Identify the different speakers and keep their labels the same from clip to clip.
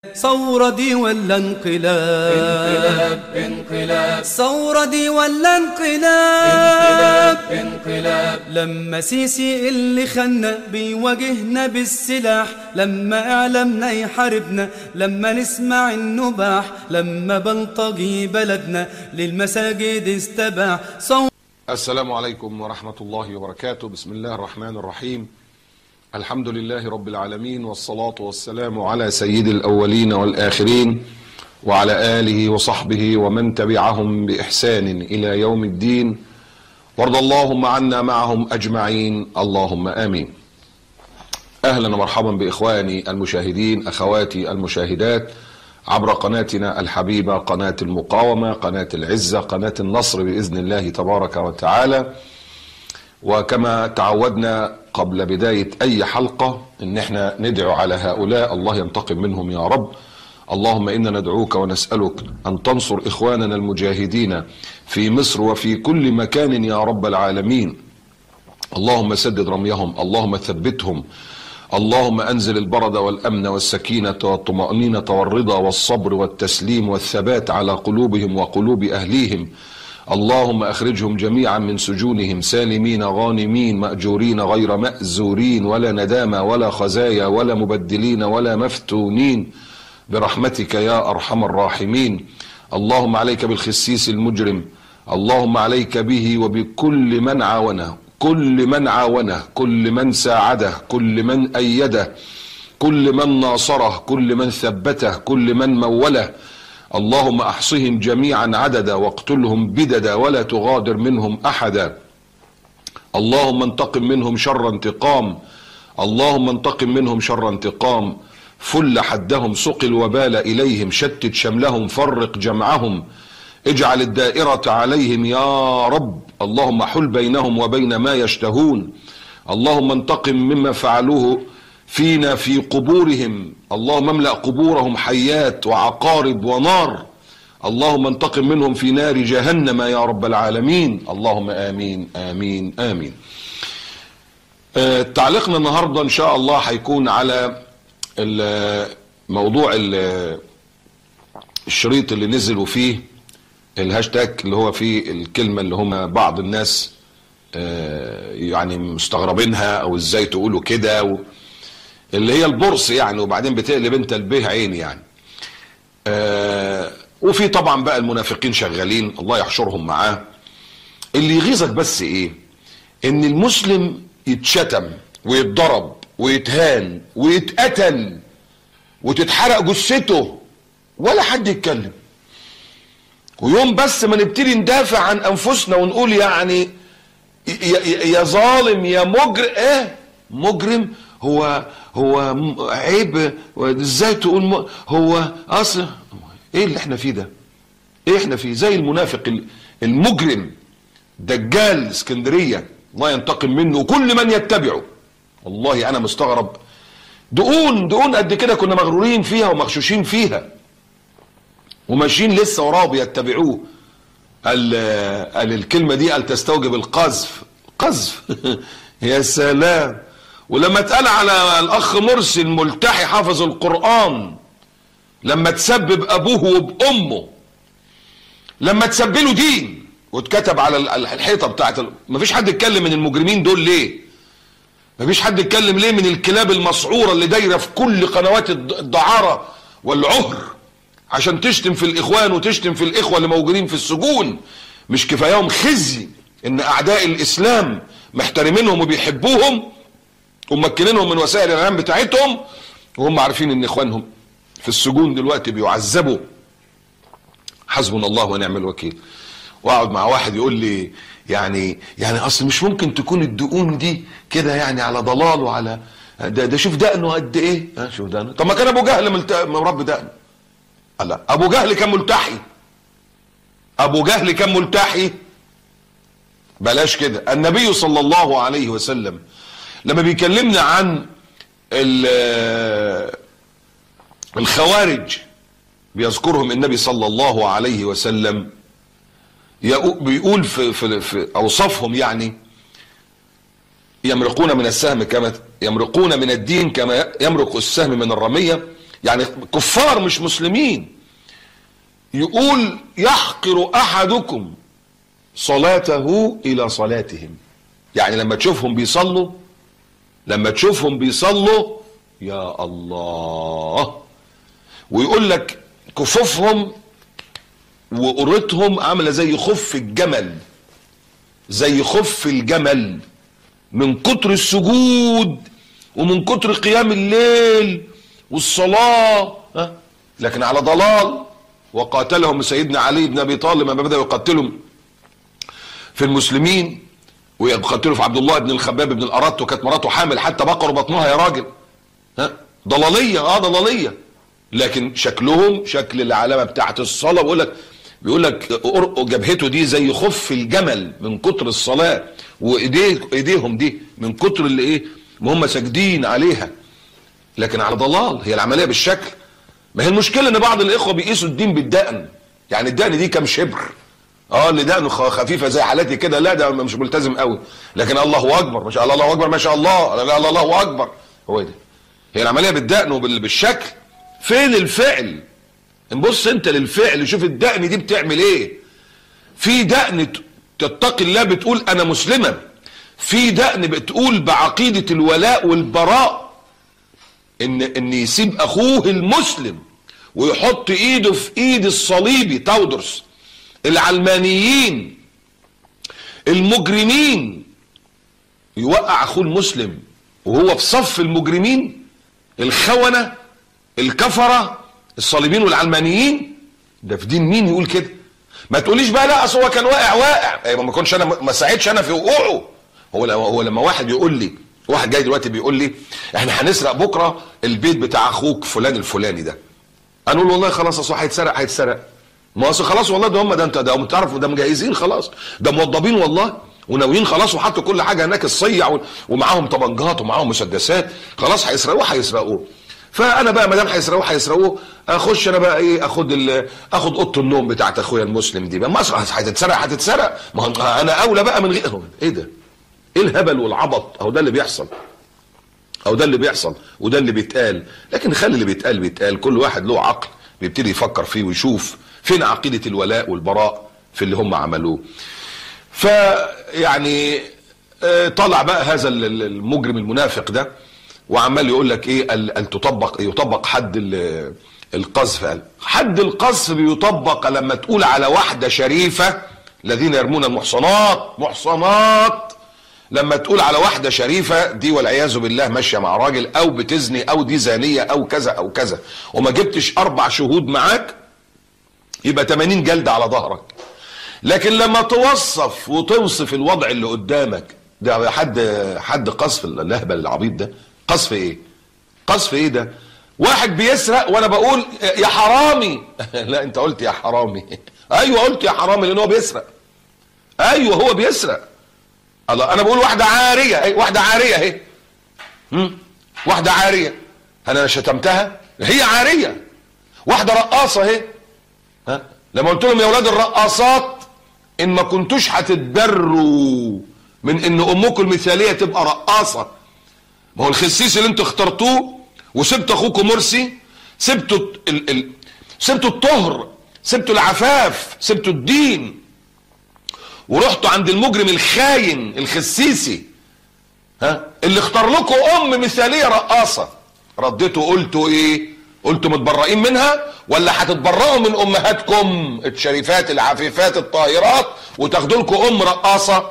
Speaker 1: ثورة دي ولا انقلاب؟
Speaker 2: انقلاب
Speaker 1: ثورة دي ولا انقلاب؟
Speaker 2: انقلاب
Speaker 1: لما سيسي اللي خلنا بيواجهنا بالسلاح، لما اعلامنا يحاربنا، لما نسمع النباح، لما بلطجي بلدنا للمساجد استباح.
Speaker 3: السلام عليكم ورحمة الله وبركاته. بسم الله الرحمن الرحيم. الحمد لله رب العالمين، والصلاة والسلام على سيد الأولين والآخرين وعلى آله وصحبه ومن تبعهم بإحسان إلى يوم الدين، وارض اللهم عنا معهم أجمعين، اللهم آمين. أهلا ومرحبا بإخواني المشاهدين، أخواتي المشاهدات عبر قناتنا الحبيبة، قناة المقاومة، قناة العزة، قناة النصر بإذن الله تبارك وتعالى. وكما تعودنا قبل بداية أي حلقة إن احنا ندعو على هؤلاء، الله ينتقم منهم يا رب. اللهم إنا ندعوك ونسألك أن تنصر إخواننا المجاهدين في مصر وفي كل مكان يا رب العالمين. اللهم سدد رميهم، اللهم ثبتهم، اللهم أنزل البرد والأمن والسكينة والطمأنينة والرضا والصبر والتسليم والثبات على قلوبهم وقلوب أهليهم. اللهم أخرجهم جميعا من سجونهم سالمين غانمين مأجورين غير مأزورين، ولا ندامة ولا خزايا ولا مبدلين ولا مفتونين، برحمتك يا أرحم الراحمين. اللهم عليك بالخسيس المجرم، اللهم عليك به وبكل من عاونه، كل من عاونه، كل من ساعده، كل من أيده، كل من ناصره، كل من ثبته، كل من موله. اللهم احصهم جميعا عددا واقتلهم بددا ولا تغادر منهم احدا. اللهم انتقم منهم شر انتقام، اللهم انتقم منهم شر انتقام. فل حدهم، سق الوبال اليهم، شتت شملهم، فرق جمعهم، اجعل الدائرة عليهم يا رب. اللهم حل بينهم وبين ما يشتهون. اللهم انتقم مما فعلوه فينا في قبورهم، اللهم املأ قبورهم حيات وعقارب ونار. اللهم انتقم منهم في نار جهنم يا رب العالمين. اللهم آمين آمين آمين. تعليقنا النهاردة إن شاء الله هيكون على موضوع الشريط اللي نزلوا فيه الهاشتاج، اللي هو فيه الكلمة اللي هم بعض الناس يعني مستغربينها، او ازاي تقولوا كده، اللي هي البورص يعني، وبعدين بتقلب انت البيه عين يعني. وفي طبعا بقى المنافقين شغالين، الله يحشرهم معاه. اللي يغيظك بس ايه؟ ان المسلم يتشتم ويتضرب ويتهان ويتقتل وتتحرق جثته ولا حد يتكلم، ويوم بس ما نبتدي ندافع عن انفسنا ونقول يعني يا ظالم يا مجرم، هو عيب، ازاي تقول هو اصل ايه اللي احنا فيه ده؟ ايه احنا فيه؟ زي المنافق المجرم دجال اسكندرية، الله ينتقم منه وكل من يتبعه. والله انا مستغرب، دقون قد كده كنا مغرورين فيها ومغشوشين فيها وماشيين لسه وراه بيتبعوه. قال الكلمة دي قال تستوجب القذف. يا سلام. ولما اتقال على الاخ مرسي الملتحي حافظ القرآن، لما تسبب ابوه وبامه، لما تسبله دين واتكتب على الحيطة بتاعت مفيش حد يتكلم من المجرمين دول ليه؟ مفيش حد يتكلم ليه من الكلاب المسعورة اللي دايرة في كل قنوات الدعارة والعهر عشان تشتم في الاخوان وتشتم في الاخوة اللي موجودين في السجون؟ مش كفاياهم خزي ان اعداء الاسلام محترمينهم وبيحبوهم ومكنينهم من وسائل الاعلام بتاعتهم، وهم عارفين ان اخوانهم في السجون دلوقتي بيعذبوا؟ حسبنا الله ونعم الوكيل. واقعد مع واحد يقول لي يعني اصل مش ممكن تكون الدقون دي كده يعني على ضلال وعلى ده شوف دقنه قد ايه. شوف دقنه. طب ما كان ابو جهل مربي دقن. لا، ابو جهل كان ملتحي. بلاش كده. النبي صلى الله عليه وسلم لما بيكلمنا عن الخوارج بيذكرهم النبي صلى الله عليه وسلم، بيقول في اوصافهم يعني: يمرقون من السهم كما يمرقون من الدين كما يمرق السهم من الرمية، يعني كفار مش مسلمين. يقول يحقر احدكم صلاته الى صلاتهم، يعني لما تشوفهم بيصلوا يا الله، ويقول لك كفوفهم وقرتهم عامله زي خف الجمل، من كتر السجود ومن كتر قيام الليل والصلاه. لكن على ضلال. وقاتلهم سيدنا علي بن ابي طالب لما بدا يقتلهم في المسلمين، ويقتلوا في عبد الله بن الخباب بن الارت، وكانت مراته حامل حتى بقروا بطنها يا راجل. ضلاليه. لكن شكلهم شكل العلامه بتاعت الصلاه. بيقول لك جبهته دي زي خف الجمل من كتر الصلاه، وايديهم دي من كتر اللي ايه ما هم ساجدين عليها. لكن على ضلال. هي العمليه بالشكل. ما هي المشكله ان بعض الاخوه بيقيسوا الدين بالدقن، يعني الدقن دي كام شبر. اللي دقنه خفيفه زي حالتي كده، لا ده مش ملتزم قوي. لكن الله اكبر ما شاء الله، الله اكبر ما شاء الله، لا الله اكبر. هو ده. هي العمليه بالدقن وبالشكل. فين الفعل؟ نبص انت للفعل، شوف الدقن دي بتعمل ايه. في دقن تتقي الله بتقول انا مسلمه، في دقن بتقول بعقيده الولاء والبراء، ان يسيب اخوه المسلم ويحط ايده في ايد الصليبي تودرس، العلمانيين المجرمين، يوقع اخوه المسلم وهو في صف المجرمين الخونة الكفرة الصليبين والعلمانيين. ده في دين مين يقول كده؟ ما تقوليش بقى لا اصل هو كان واقع ما كنتش انا ما ساعدش انا في وقوعه. هو لما واحد يقول لي، واحد جاي دلوقتي بيقول لي احنا هنسرق بكره البيت بتاع اخوك فلان الفلاني ده، انا اقول والله خلاص اصل هيتسرق. ما اصل خلاص والله ده انت تعرف ده مجهزين خلاص، ده موضبين والله وناويين خلاص، وحطوا كل حاجه هناك الصيع ومعاهم طبنجات ومعاهم مسدسات، خلاص هيسرقوه. فانا بقى ما دام هيسرقوه اخش انا بقى ايه، اخد اوضه النوم بتاعت اخويا المسلم دي بقى. ما هتتسرق، ما انا اولى بقى من غيره. ايه ده؟ ايه الهبل والعبط؟ اهو ده اللي بيحصل وده اللي بيتقال. لكن خلي اللي بيتقال، كل واحد له عقل بيبتدي يفكر فيه ويشوف فين عقيده الولاء والبراء في اللي هم عملوه. فيعني طلع بقى هذا المجرم المنافق ده وعمال يقول لك ايه، ان يطبق حد القذف. قال حد القذف بيطبق لما تقول على واحده شريفه، الذين يرمون محصنات، لما تقول على واحده شريفه دي والعياذ بالله ماشيه مع راجل او بتزني او دي زانيه او كذا او كذا، وما جبتش 4 شهود معاك، يبقى 80 جلد على ظهرك. لكن لما توصف الوضع اللي قدامك ده حد قذف اللهبل العبيط ده. قذف ايه ده؟ واحد بيسرق وانا بقول يا حرامي لا انت قلت يا حرامي. ايوه قلت يا حرامي لان هو بيسرق. ايوه هو بيسرق. الله، انا بقول واحده عاريه اهي، واحده عاريه انا شتمتها؟ هي عاريه. واحده رقاصه اهي، لما قلت لهم يا اولاد الرقاصات ان ما كنتوش هتتبروا من ان امكم المثاليه تبقى رقاصه. ما هو الخسيس اللي انتوا اخترتوه وسبتوا اخوكم مرسي، سبتوا الطهر، سبتوا العفاف، سبتوا الدين، ورحتوا عند المجرم الخاين الخسيسي اللي اختار لكم ام مثاليه رقاصه. رديتوا قلتوا ايه؟ قلتوا متبرئين منها ولا هتتبرئوا من امهاتكم الشريفات العفيفات الطاهرات وتاخدوا لكم ام رقاصه؟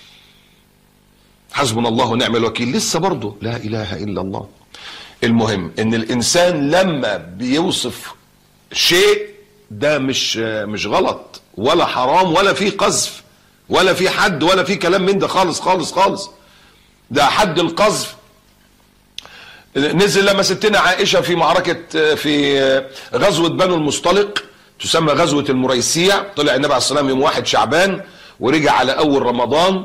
Speaker 3: حسبنا الله ونعم الوكيل. لسه برضه لا اله الا الله. المهم ان الانسان لما بيوصف شيء ده مش غلط ولا حرام ولا فيه قذف ولا فيه حد ولا فيه كلام من ده خالص خالص خالص. ده حد القذف نزل لما ستنا عائشة في معركة في غزوة بنو المصطلق تسمى غزوة المريسيع. طلع النبي عليه الصلاة والسلام يوم 1 شعبان ورجع على اول رمضان،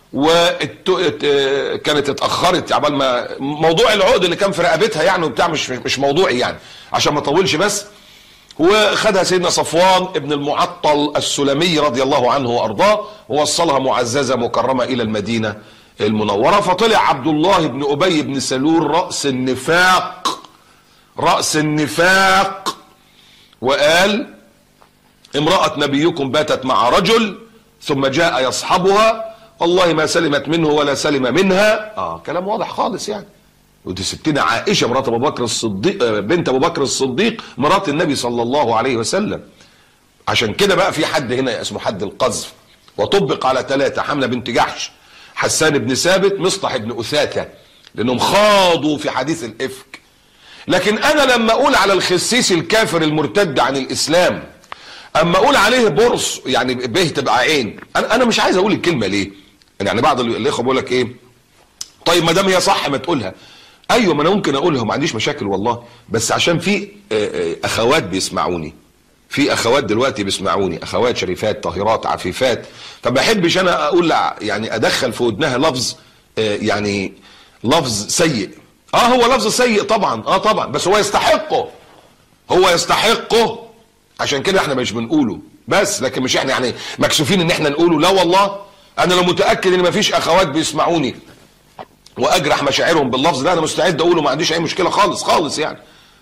Speaker 3: وكانت اتأخرت عبال ما موضوع العقد اللي كان في رقبتها يعني وبتاع مش موضوعي يعني عشان ما اطولش بس. وخدها سيدنا صفوان ابن المعطل السلمي رضي الله عنه وارضاه ووصلها معززة مكرمة الى المدينة المنورة. فطلع عبد الله بن ابي بن سلول رأس النفاق رأس النفاق، وقال امرأة نبيكم باتت مع رجل ثم جاء يصحبها والله ما سلمت منه ولا سلم منها. كلام واضح خالص يعني. ودي ستنا عائشة مرات ابو بكر الصديق، بنت ابو بكر الصديق، مرات النبي صلى الله عليه وسلم. عشان كده بقى في حد هنا اسمه حد القذف، وطبق على 3: حملة بنت جحش، حسان بن ثابت، مصطح بن أثاثة، لانهم خاضوا في حديث الإفك. لكن انا لما اقول على الخسيس الكافر المرتد عن الاسلام، اما اقول عليه برص يعني به تبقى عين، انا مش عايز اقول الكلمة ليه؟ يعني بعض الاخوه بيقول لك ايه، طيب ما دام هي صح ما تقولها. ايوه ما انا ممكن اقولها وما عنديش مشاكل والله، بس عشان في اخوات بيسمعوني، في اخوات دلوقتي بيسمعوني، اخوات شريفات طاهرات عفيفات، فما بحبش انا اقول يعني ادخل في ودنها لفظ يعني لفظ سيء. هو لفظ سيء طبعا، طبعا، بس هو يستحقه، هو يستحقه. عشان كده احنا مش بنقوله بس، لكن مش احنا يعني مكسوفين ان احنا نقوله، لا والله. انا لو متاكد ان مفيش اخوات بيسمعوني واجرح مشاعرهم باللفظ ده، انا مستعد اقوله، ما عنديش اي مشكله خالص خالص يعني.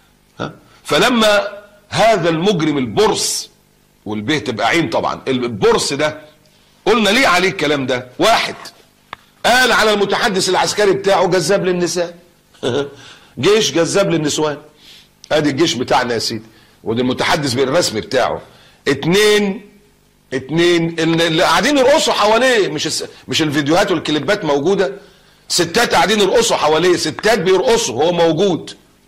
Speaker 3: فلما هذا المجرم البرص، والبه تبقى عين طبعا، البرص ده قلنا ليه عليه الكلام ده؟ واحد قال على المتحدث العسكري بتاعه جذاب للنساء. جيش جذاب للنسوان، ادي الجيش بتاعنا يا سيدي، ودي المتحدث بالرسمي بتاعه. اتنين اللي قاعدين يرقصوا حواليه، مش الفيديوهات والكليبات موجوده، ستات قاعدين يرقصوا حواليه، ستات بيرقصوا هو موجود.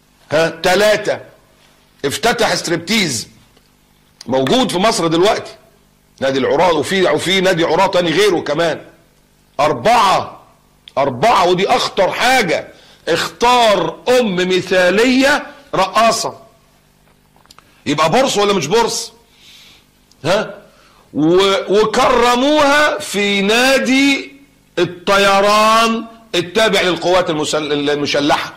Speaker 3: 3 افتتح ستريبتيز موجود في مصر دلوقتي، نادي العراة، وفي نادي عراة تاني غيره كمان. 4 ودي اخطر حاجة، اختار ام مثالية رقاصة. يبقى بورص ولا مش بورص؟ وكرموها في نادي الطيران التابع للقوات المسلحة.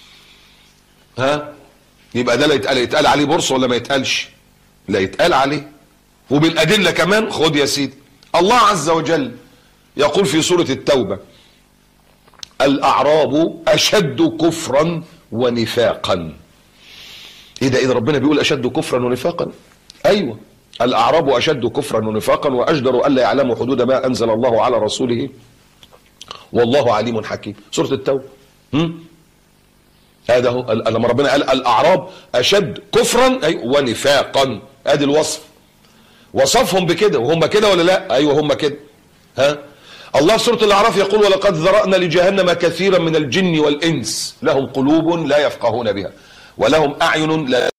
Speaker 3: يبقى ده لا يتقال عليه بورص ولا ما يتقالش؟ لا يتقال عليه، وبالأدلة كمان. خد يا سيدي، الله عز وجل يقول في سورة التوبة: الأعراب أشد كفرا ونفاقا. ايه ده ربنا بيقول أشد كفرا ونفاقا؟ ايوه، الأعراب أشد كفرا ونفاقا وأجدر ألا يعلموا حدود ما أنزل الله على رسوله والله عليم حكيم. سورة التوبة. هذا هو لما ربنا قال الأعراب أشد كفرا ونفاقا، ادي الوصف، وصفهم بكده، وهم كده ولا لا؟ ايوه هم كده. الله في سورة الأعراف يقول: ولقد ذرأنا لجهنم كثيرا من الجن والإنس لهم قلوب لا يفقهون بها ولهم أعين لا